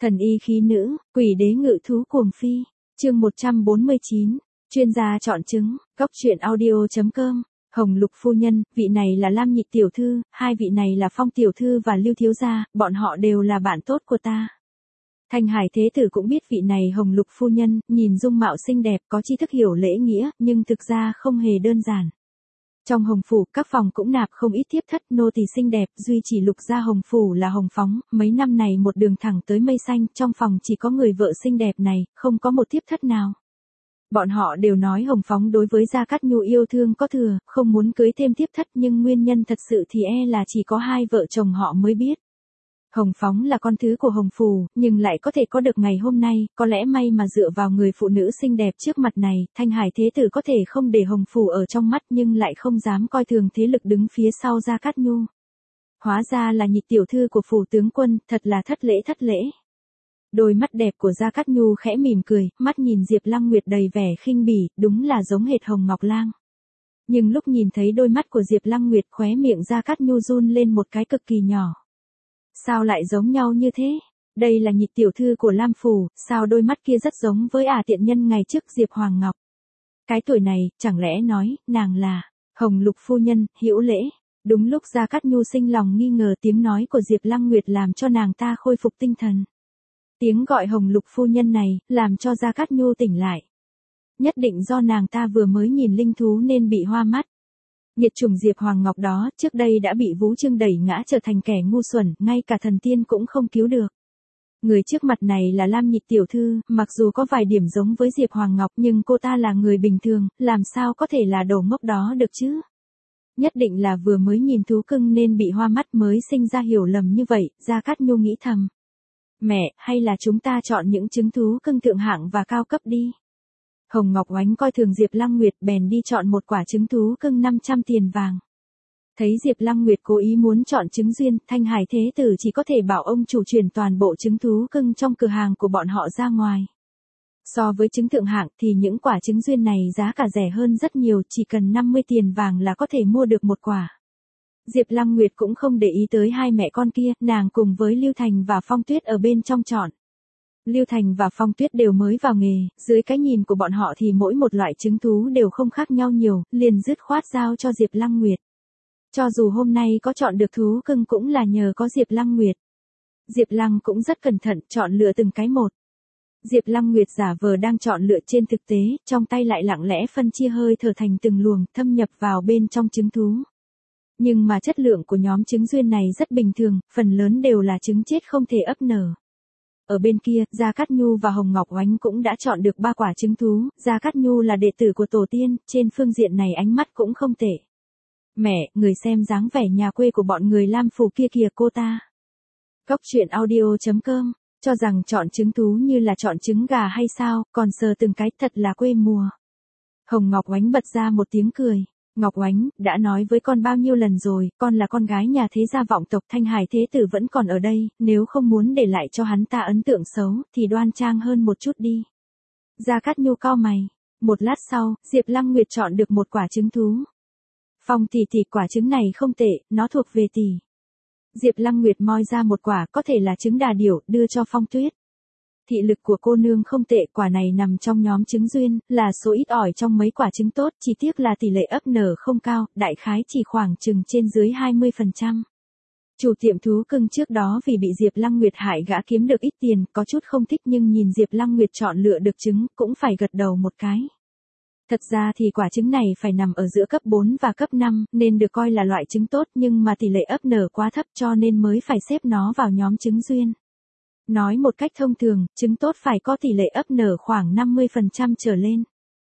Thần y khí nữ, quỷ đế ngự thú cuồng phi. Chương 149. Chuyên gia chọn chứng, góc truyện audio.com. Hồng Lục phu nhân, vị này là Lam Nhị tiểu thư, hai vị này là Phong tiểu thư và Lưu thiếu gia, bọn họ đều là bạn tốt của ta. Thanh Hải thế tử cũng biết vị này Hồng Lục phu nhân, nhìn dung mạo xinh đẹp, có tri thức hiểu lễ nghĩa, nhưng thực ra không hề đơn giản. Trong Hồng phủ, các phòng cũng nạp không ít thiếp thất nô tỳ xinh đẹp, duy chỉ Lục gia Hồng phủ là hồng phóng, mấy năm này một đường thẳng tới mây xanh, trong phòng chỉ có người vợ xinh đẹp này, không có một thiếp thất nào. Bọn họ đều nói Hồng phóng đối với Gia Cát Nhu yêu thương có thừa, không muốn cưới thêm thiếp thất, nhưng nguyên nhân thật sự thì là chỉ có hai vợ chồng họ mới biết. Hồng phóng là con thứ của Hồng phủ, nhưng lại có thể có được ngày hôm nay, có lẽ may mà dựa vào người phụ nữ xinh đẹp trước mặt này, Thanh Hải thế tử có thể không để Hồng phủ ở trong mắt nhưng lại không dám coi thường thế lực đứng phía sau Gia Cát Nhu. Hóa ra là Nhị tiểu thư của phủ tướng quân, thật là thất lễ. Đôi mắt đẹp của Gia Cát Nhu khẽ mỉm cười, mắt nhìn Diệp Lăng Nguyệt đầy vẻ khinh bỉ, đúng là giống hệt Hồng Ngọc Lang. Nhưng lúc nhìn thấy đôi mắt của Diệp Lăng Nguyệt, khóe miệng Gia Cát Nhu run lên một cái cực kỳ nhỏ. Sao lại giống nhau như thế? Đây là Nhị tiểu thư của Lam phủ, sao đôi mắt kia rất giống với tiện nhân ngày trước Diệp Hoàng Ngọc. Cái tuổi này, chẳng lẽ nói, nàng là Hồng Lục phu nhân, hữu lễ. Đúng lúc Gia Cát Nhu sinh lòng nghi ngờ, tiếng nói của Diệp Lăng Nguyệt làm cho nàng ta khôi phục tinh thần. Tiếng gọi Hồng Lục phu nhân này, làm cho Gia Cát Nhu tỉnh lại. Nhất định do nàng ta vừa mới nhìn linh thú nên bị hoa mắt. Nghiệt chủng Diệp Hoàng Ngọc đó, trước đây đã bị Vũ Trương đẩy ngã trở thành kẻ ngu xuẩn, ngay cả thần tiên cũng không cứu được. Người trước mặt này là Lam Nhị tiểu thư, mặc dù có vài điểm giống với Diệp Hoàng Ngọc nhưng cô ta là người bình thường, làm sao có thể là đồ ngốc đó được chứ? Nhất định là vừa mới nhìn thú cưng nên bị hoa mắt mới sinh ra hiểu lầm như vậy, Gia Cát Nhu nghĩ thầm. Mẹ, hay là chúng ta chọn những trứng thú cưng thượng hạng và cao cấp đi. Hồng Ngọc Oánh coi thường Diệp Lăng Nguyệt bèn đi chọn một quả trứng thú cưng 500 tiền vàng. Thấy Diệp Lăng Nguyệt cố ý muốn chọn trứng duyên, Thanh Hải thế tử chỉ có thể bảo ông chủ chuyển toàn bộ trứng thú cưng trong cửa hàng của bọn họ ra ngoài. So với trứng thượng hạng thì những quả trứng duyên này giá cả rẻ hơn rất nhiều, chỉ cần 50 tiền vàng là có thể mua được một quả. Diệp Lăng Nguyệt cũng không để ý tới hai mẹ con kia, nàng cùng với Lưu Thành và Phong Tuyết ở bên trong chọn. Lưu Thành và Phong Tuyết đều mới vào nghề, dưới cái nhìn của bọn họ thì mỗi một loại trứng thú đều không khác nhau nhiều, liền dứt khoát giao cho Diệp Lăng Nguyệt. Cho dù hôm nay có chọn được thú cưng cũng là nhờ có Diệp Lăng Nguyệt. Diệp Lăng cũng rất cẩn thận, chọn lựa từng cái một. Diệp Lăng Nguyệt giả vờ đang chọn lựa, trên thực tế, trong tay lại lặng lẽ phân chia hơi thở thành từng luồng, thâm nhập vào bên trong trứng thú. Nhưng mà chất lượng của nhóm trứng duyên này rất bình thường, phần lớn đều là trứng chết không thể ấp nở. Ở bên kia, Gia Cát Nhu và Hồng Ngọc Oánh cũng đã chọn được 3 quả trứng thú, Gia Cát Nhu là đệ tử của tổ tiên, trên phương diện này ánh mắt cũng không tệ. Mẹ, người xem dáng vẻ nhà quê của bọn người Lam phủ kia kìa cô ta. Góc truyện audio.com, cho rằng chọn trứng thú như là chọn trứng gà hay sao, còn sờ từng cái thật là quê mùa. Hồng Ngọc Oánh bật ra một tiếng cười. Ngọc Oánh, đã nói với con bao nhiêu lần rồi, con là con gái nhà thế gia vọng tộc, Thanh Hải thế tử vẫn còn ở đây, nếu không muốn để lại cho hắn ta ấn tượng xấu, thì đoan trang hơn một chút đi. Gia Cát Nhu cau mày. Một lát sau, Diệp Lăng Nguyệt chọn được một quả trứng thú. Phong tỷ, quả trứng này không tệ, nó thuộc về tỷ. Diệp Lăng Nguyệt moi ra một quả, có thể là trứng đà điểu, đưa cho Phong Tuyết. Thị lực của cô nương không tệ, quả này nằm trong nhóm trứng duyên, là số ít ỏi trong mấy quả trứng tốt, chỉ tiếc là tỷ lệ ấp nở không cao, đại khái chỉ khoảng chừng trên dưới 20%. Chủ tiệm thú cưng trước đó vì bị Diệp Lăng Nguyệt hại gã kiếm được ít tiền, có chút không thích nhưng nhìn Diệp Lăng Nguyệt chọn lựa được trứng, cũng phải gật đầu một cái. Thật ra thì quả trứng này phải nằm ở giữa cấp 4 và cấp 5, nên được coi là loại trứng tốt nhưng mà tỷ lệ ấp nở quá thấp cho nên mới phải xếp nó vào nhóm trứng duyên. Nói một cách thông thường, trứng tốt phải có tỷ lệ ấp nở khoảng 50% trở lên.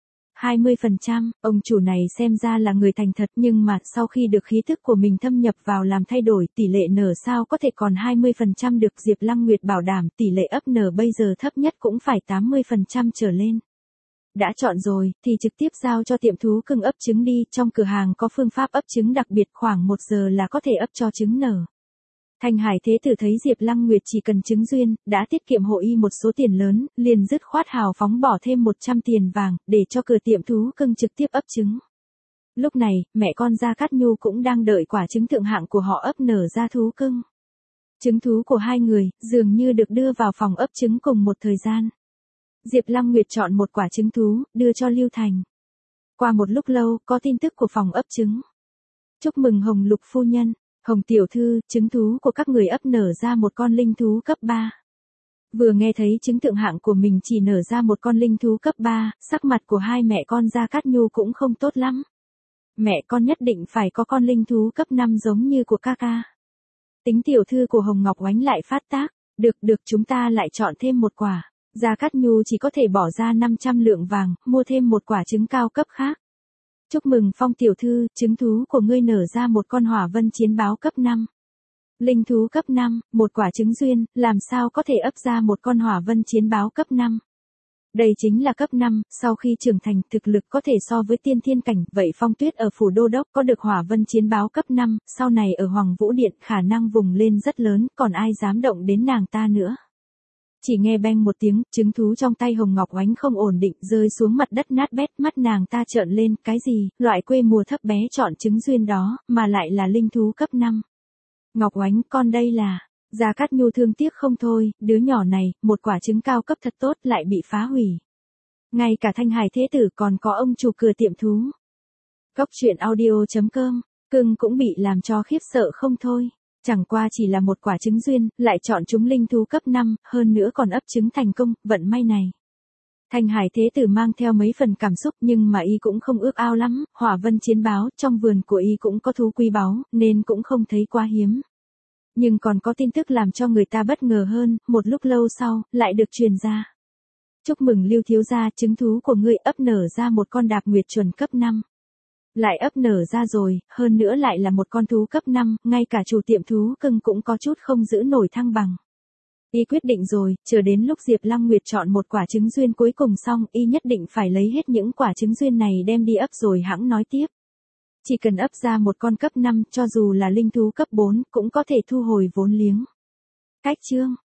20%, ông chủ này xem ra là người thành thật nhưng mà sau khi được khí thức của mình thâm nhập vào làm thay đổi tỷ lệ nở sao có thể còn 20% được. Diệp Lăng Nguyệt bảo đảm tỷ lệ ấp nở bây giờ thấp nhất cũng phải 80% trở lên. Đã chọn rồi, thì trực tiếp giao cho tiệm thú cưng ấp trứng đi, trong cửa hàng có phương pháp ấp trứng đặc biệt, khoảng 1 giờ là có thể ấp cho trứng nở. Thanh Hải thế tử thấy Diệp Lăng Nguyệt chỉ cần trứng duyên, đã tiết kiệm hộ y một số tiền lớn, liền dứt khoát hào phóng bỏ thêm 100 tiền vàng, để cho cửa tiệm thú cưng trực tiếp ấp trứng. Lúc này, mẹ con Gia Cát Nhu cũng đang đợi quả trứng thượng hạng của họ ấp nở ra thú cưng. Trứng thú của hai người, dường như được đưa vào phòng ấp trứng cùng một thời gian. Diệp Lăng Nguyệt chọn một quả trứng thú, đưa cho Lưu Thành. Qua một lúc lâu, có tin tức của phòng ấp trứng. Chúc mừng Hồng Lục phu nhân, Hồng tiểu thư, trứng thú của các người ấp nở ra một con linh thú cấp 3. Vừa nghe thấy trứng thượng hạng của mình chỉ nở ra một con linh thú cấp 3, sắc mặt của hai mẹ con Gia Cát Nhu cũng không tốt lắm. Mẹ con nhất định phải có con linh thú cấp 5 giống như của ca ca. Tính tiểu thư của Hồng Ngọc Oánh lại phát tác, được chúng ta lại chọn thêm một quả. Gia Cát Nhu chỉ có thể bỏ ra 500 lượng vàng, mua thêm một quả trứng cao cấp khác. Chúc mừng Phong tiểu thư, trứng thú của ngươi nở ra một con hỏa vân chiến báo cấp 5. Linh thú cấp 5, một quả trứng duyên, làm sao có thể ấp ra một con hỏa vân chiến báo cấp 5. Đây chính là cấp 5, sau khi trưởng thành thực lực có thể so với tiên thiên cảnh, vậy Phong Tuyết ở phủ đô đốc có được hỏa vân chiến báo cấp 5, sau này ở Hoàng Vũ Điện khả năng vùng lên rất lớn, còn ai dám động đến nàng ta nữa. Chỉ nghe beng một tiếng, trứng thú trong tay Hồng Ngọc Oánh không ổn định, rơi xuống mặt đất nát bét, mắt nàng ta trợn lên, cái gì, loại quê mùa thấp bé chọn trứng duyên đó, mà lại là linh thú cấp 5. Ngọc Oánh, con đây là... Gia Cát Nhu thương tiếc không thôi, đứa nhỏ này, một quả trứng cao cấp thật tốt lại bị phá hủy. Ngay cả Thanh Hải Thế Tử còn có ông chủ cửa tiệm thú. Cốc truyện audio.com, cưng cũng bị làm cho khiếp sợ không thôi. Chẳng qua chỉ là một quả trứng duyên, lại chọn chúng linh thú cấp 5, hơn nữa còn ấp trứng thành công, vận may này. Thanh Hải Thế Tử mang theo mấy phần cảm xúc nhưng mà y cũng không ước ao lắm, hỏa vân chiến báo, trong vườn của y cũng có thú quý báu, nên cũng không thấy quá hiếm. Nhưng còn có tin tức làm cho người ta bất ngờ hơn, một lúc lâu sau, lại được truyền ra. Chúc mừng Lưu thiếu gia, trứng thú của ngươi ấp nở ra một con đạp nguyệt chuẩn cấp 5. Lại ấp nở ra rồi, hơn nữa lại là một con thú cấp 5, ngay cả chủ tiệm thú cưng cũng có chút không giữ nổi thăng bằng. Y quyết định rồi, chờ đến lúc Diệp Lăng Nguyệt chọn một quả trứng duyên cuối cùng xong, y nhất định phải lấy hết những quả trứng duyên này đem đi ấp rồi hẵng nói tiếp. Chỉ cần ấp ra một con cấp 5, cho dù là linh thú cấp 4, cũng có thể thu hồi vốn liếng. Cách chương